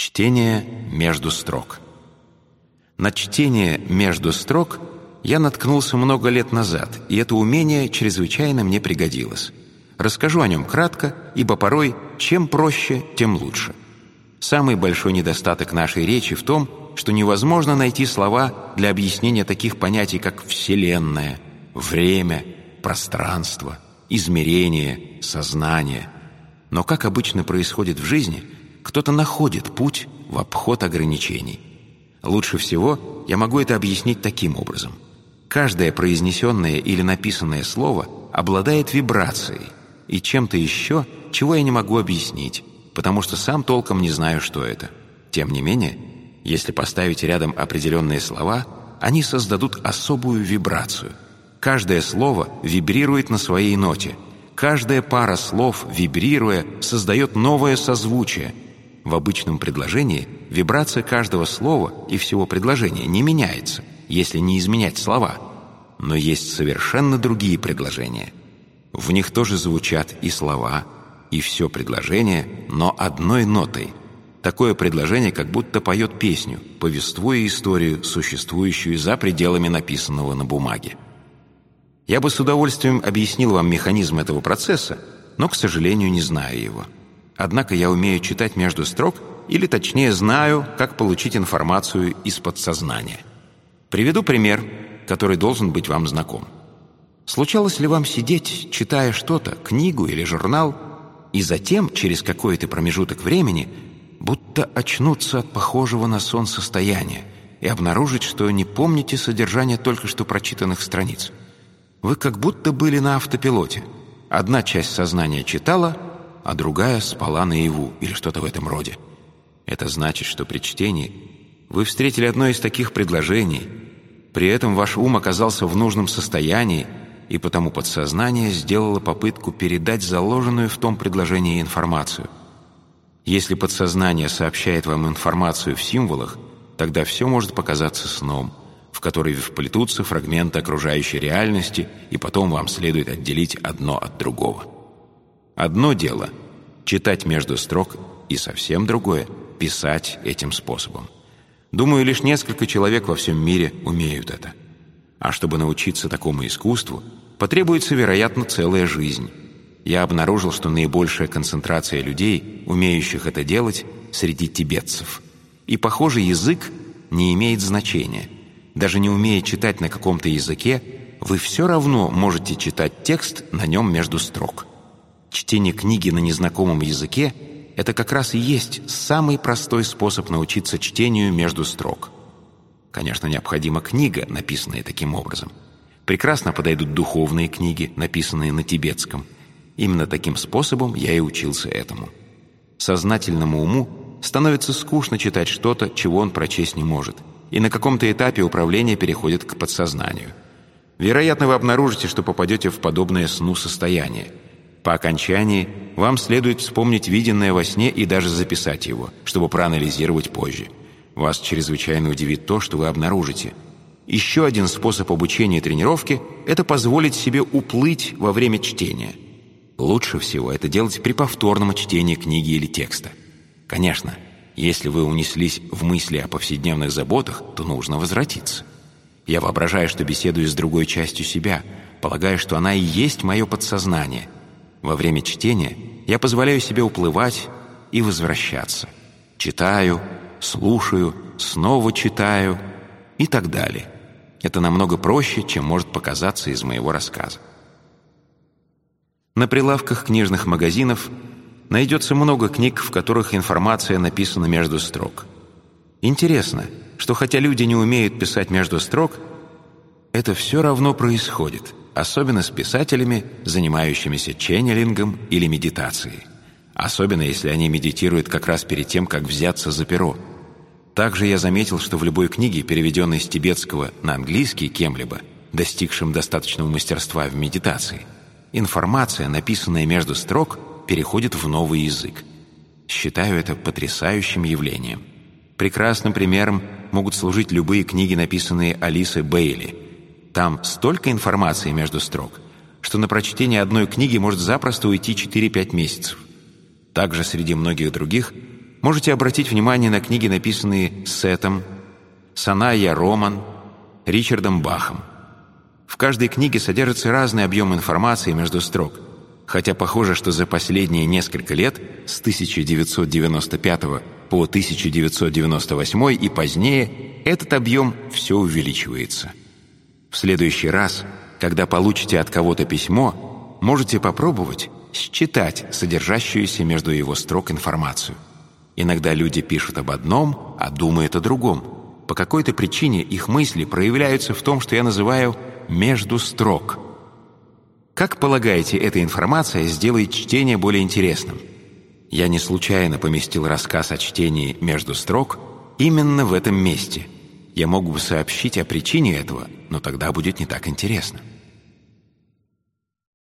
Чтение между строк. На чтение между строк я наткнулся много лет назад, и это умение чрезвычайно мне пригодилось. Расскажу о нем кратко, ибо порой чем проще, тем лучше. Самый большой недостаток нашей речи в том, что невозможно найти слова для объяснения таких понятий, как Вселенная, время, пространство, измерение, сознание. Но, как обычно происходит в жизни, кто-то находит путь в обход ограничений. Лучше всего я могу это объяснить таким образом. Каждое произнесенное или написанное слово обладает вибрацией и чем-то еще, чего я не могу объяснить, потому что сам толком не знаю, что это. Тем не менее, если поставить рядом определенные слова, они создадут особую вибрацию. Каждое слово вибрирует на своей ноте. Каждая пара слов, вибрируя, создает новое созвучие. В обычном предложении вибрация каждого слова и всего предложения не меняется, если не изменять слова. Но есть совершенно другие предложения. В них тоже звучат и слова, и все предложение, но одной нотой. Такое предложение как будто поет песню, повествуя историю, существующую за пределами написанного на бумаге. Я бы с удовольствием объяснил вам механизм этого процесса, но, к сожалению, не знаю его. Однако я умею читать между строк, или точнее знаю, как получить информацию из подсознания. Приведу пример, который должен быть вам знаком. Случалось ли вам сидеть, читая что-то, книгу или журнал, и затем, через какой-то промежуток времени, будто очнуться от похожего на сон состояния и обнаружить, что не помните содержание только что прочитанных страниц? Вы как будто были на автопилоте. Одна часть сознания читала, а другая спала наяву или что-то в этом роде. Это значит, что при чтении вы встретили одно из таких предложений, при этом ваш ум оказался в нужном состоянии, и потому подсознание сделало попытку передать заложенную в том предложении информацию. Если подсознание сообщает вам информацию в символах, тогда все может показаться сном, в который вплетутся фрагменты окружающей реальности, и потом вам следует отделить одно от другого. Одно дело — читать между строк, и совсем другое — писать этим способом. Думаю, лишь несколько человек во всем мире умеют это. А чтобы научиться такому искусству, потребуется, вероятно, целая жизнь. Я обнаружил, что наибольшая концентрация людей, умеющих это делать, среди тибетцев. И, похоже, язык не имеет значения. Даже не умея читать на каком-то языке, вы все равно можете читать текст на нем между строк. Чтение книги на незнакомом языке — это как раз и есть самый простой способ научиться чтению между строк. Конечно, необходима книга, написанная таким образом. Прекрасно подойдут духовные книги, написанные на тибетском. Именно таким способом я и учился этому. Сознательному уму становится скучно читать что-то, чего он прочесть не может, и на каком-то этапе управление переходит к подсознанию. Вероятно, вы обнаружите, что попадете в подобное сну состояние. По окончании вам следует вспомнить виденное во сне и даже записать его, чтобы проанализировать позже. Вас чрезвычайно удивит то, что вы обнаружите. Еще один способ обучения и тренировки – это позволить себе уплыть во время чтения. Лучше всего это делать при повторном чтении книги или текста. Конечно, если вы унеслись в мысли о повседневных заботах, то нужно возвратиться. Я воображаю, что беседую с другой частью себя, полагая, что она и есть мое подсознание. Во время чтения я позволяю себе уплывать и возвращаться. Читаю, слушаю, снова читаю и так далее. Это намного проще, чем может показаться из моего рассказа. На прилавках книжных магазинов найдется много книг, в которых информация написана между строк. Интересно, что хотя люди не умеют писать между строк, это все равно происходит, особенно с писателями, занимающимися ченнелингом или медитацией. Особенно, если они медитируют как раз перед тем, как взяться за перо. Также я заметил, что в любой книге, переведенной с тибетского на английский кем-либо, достигшим достаточного мастерства в медитации, информация, написанная между строк, переходит в новый язык. Считаю это потрясающим явлением. Прекрасным примером могут служить любые книги, написанные Алисой Бейли. Там столько информации между строк, что на прочтение одной книги может запросто уйти 4-5 месяцев. Также среди многих других Можете обратить внимание на книги, написанные Сетом, Санайя Роман, Ричардом Бахом. В каждой книге содержится разный объем информации между строк, хотя похоже, что за последние несколько лет, с 1995 по 1998 и позднее, этот объем все увеличивается. В следующий раз, когда получите от кого-то письмо, можете попробовать считать содержащуюся между его строк информацию. Иногда люди пишут об одном, а думают о другом. По какой-то причине их мысли проявляются в том, что я называю «между строк». Как полагаете, эта информация сделает чтение более интересным? Я не случайно поместил рассказ о чтении между строк именно в этом месте. Я мог бы сообщить о причине этого, но тогда будет не так интересно.